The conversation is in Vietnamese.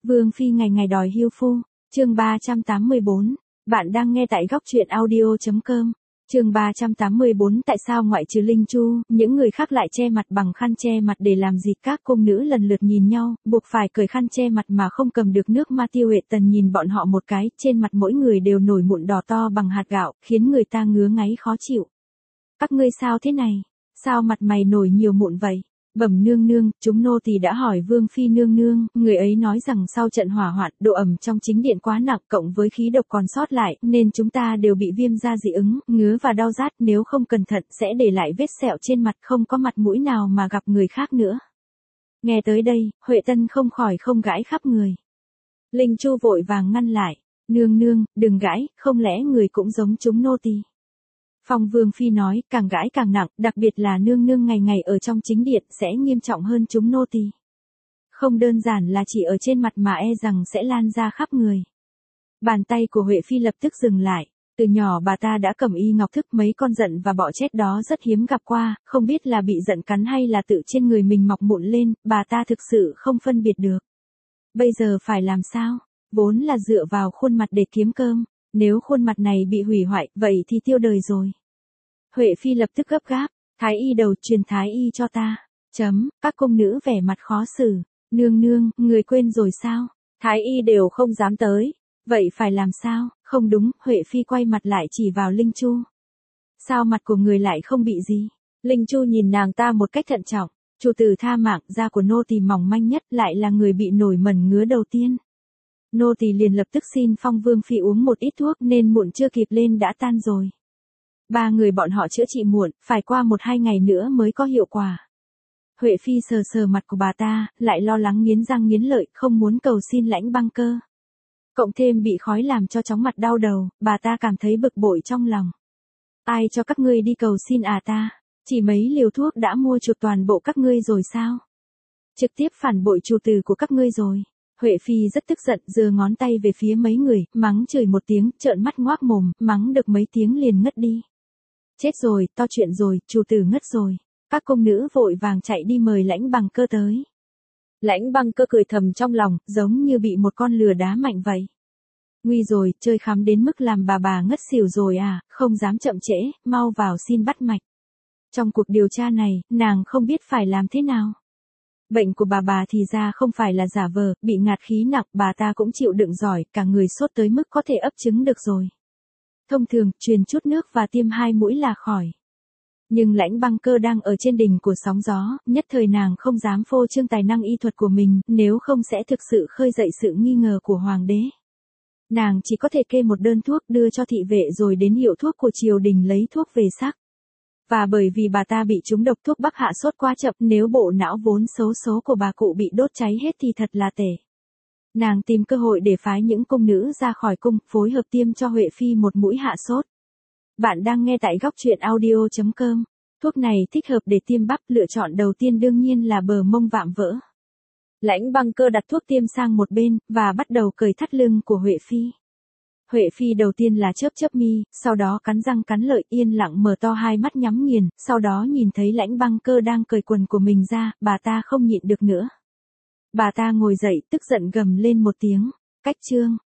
Vương Phi ngày ngày đòi hưu phu, chương 384, bạn đang nghe tại góc truyện audio.com. Chương 384 tại sao ngoại trừ Linh Chu, những người khác lại che mặt bằng khăn che mặt để làm gì? Các cung nữ lần lượt nhìn nhau, buộc phải cởi khăn che mặt mà không cầm được nước mắt. Tiêu Huệ Tần nhìn bọn họ một cái, trên mặt mỗi người đều nổi mụn đỏ to bằng hạt gạo, khiến người ta ngứa ngáy khó chịu. Các ngươi sao thế này? Sao mặt mày nổi nhiều mụn vậy? Bẩm nương nương, chúng nô tỳ đã hỏi Vương Phi nương nương, người ấy nói rằng sau trận hỏa hoạn, độ ẩm trong chính điện quá nặng cộng với khí độc còn sót lại, nên chúng ta đều bị viêm da dị ứng, ngứa và đau rát, nếu không cẩn thận sẽ để lại vết sẹo trên mặt, không có mặt mũi nào mà gặp người khác nữa. Nghe tới đây, Huệ Tân không khỏi không gãi khắp người. Linh Chu vội vàng ngăn lại, nương nương, đừng gãi, không lẽ người cũng giống chúng nô tỳ? Phong Vương Phi nói, càng gãi càng nặng, đặc biệt là nương nương ngày ngày ở trong chính điện sẽ nghiêm trọng hơn chúng nô tỳ. Không đơn giản là chỉ ở trên mặt mà e rằng sẽ lan ra khắp người. Bàn tay của Huệ Phi lập tức dừng lại. Từ nhỏ bà ta đã cầm y ngọc thức, mấy con giận và bọ chết đó rất hiếm gặp qua, không biết là bị giận cắn hay là tự trên người mình mọc mụn lên, bà ta thực sự không phân biệt được. Bây giờ phải làm sao? Vốn là dựa vào khuôn mặt để kiếm cơm. Nếu khuôn mặt này bị hủy hoại, vậy thì tiêu đời rồi. Huệ Phi lập tức gấp gáp, thái y đầu, truyền thái y cho ta. Các cung nữ vẻ mặt khó xử. Nương nương, người quên rồi sao? Thái y đều không dám tới. Vậy phải làm sao? Không đúng, Huệ Phi quay mặt lại chỉ vào Linh Chu. Sao mặt của người lại không bị gì? Linh Chu nhìn nàng ta một cách thận trọng. Chủ tử tha mạng, da của nô tỳ mỏng manh nhất, lại là người bị nổi mẩn ngứa đầu tiên. Nô tỳ liền lập tức xin Phong Vương Phi uống một ít thuốc, nên mụn chưa kịp lên đã tan rồi. Ba người bọn họ chữa trị muộn, phải qua 1-2 ngày nữa mới có hiệu quả. Huệ Phi sờ sờ mặt của bà ta, lại lo lắng nghiến răng nghiến lợi, không muốn cầu xin Lãnh Băng Cơ. Cộng thêm bị khói làm cho chóng mặt đau đầu, bà ta cảm thấy bực bội trong lòng. Ai cho các ngươi đi cầu xin à ta? Chỉ mấy liều thuốc đã mua chuộc toàn bộ các ngươi rồi sao? Trực tiếp phản bội chủ tử của các ngươi rồi. Huệ Phi rất tức giận, giơ ngón tay về phía mấy người, mắng chửi một tiếng, trợn mắt ngoác mồm, mắng được mấy tiếng liền ngất đi. Chết rồi, to chuyện rồi, chủ tử ngất rồi. Các cung nữ vội vàng chạy đi mời Lãnh Băng Cơ tới. Lãnh Băng Cơ cười thầm trong lòng, giống như bị một con lừa đá mạnh vậy. Nguy rồi, chơi khắm đến mức làm bà ngất xỉu rồi à, không dám chậm trễ, mau vào xin bắt mạch. Trong cuộc điều tra này, nàng không biết phải làm thế nào. Bệnh của bà thì ra không phải là giả vờ, bị ngạt khí nặng, bà ta cũng chịu đựng giỏi, cả người sốt tới mức có thể ấp trứng được rồi. Thông thường, truyền chút nước và tiêm 2 mũi là khỏi. Nhưng Lãnh Băng Cơ đang ở trên đỉnh của sóng gió, nhất thời nàng không dám phô trương tài năng y thuật của mình, nếu không sẽ thực sự khơi dậy sự nghi ngờ của hoàng đế. Nàng chỉ có thể kê một đơn thuốc đưa cho thị vệ rồi đến hiệu thuốc của triều đình lấy thuốc về sắc. Và bởi vì bà ta bị trúng độc thuốc bắc hạ sốt quá chậm, nếu bộ não vốn xấu số của bà cụ bị đốt cháy hết thì thật là tệ. Nàng tìm cơ hội để phái những cung nữ ra khỏi cung, phối hợp tiêm cho Huệ Phi một mũi hạ sốt. Bạn đang nghe tại góc truyện audio.com. Thuốc này thích hợp để tiêm bắp, lựa chọn đầu tiên đương nhiên là bờ mông vạm vỡ. Lãnh Băng Cơ đặt thuốc tiêm sang một bên, và bắt đầu cởi thắt lưng của Huệ Phi. Huệ Phi đầu tiên là chớp mi, sau đó cắn răng cắn lợi, yên lặng mở to hai mắt nhắm nghiền, sau đó nhìn thấy Lãnh Băng Cơ đang cởi quần của mình ra, bà ta không nhịn được nữa. Bà ta ngồi dậy, tức giận gầm lên một tiếng, cách trương,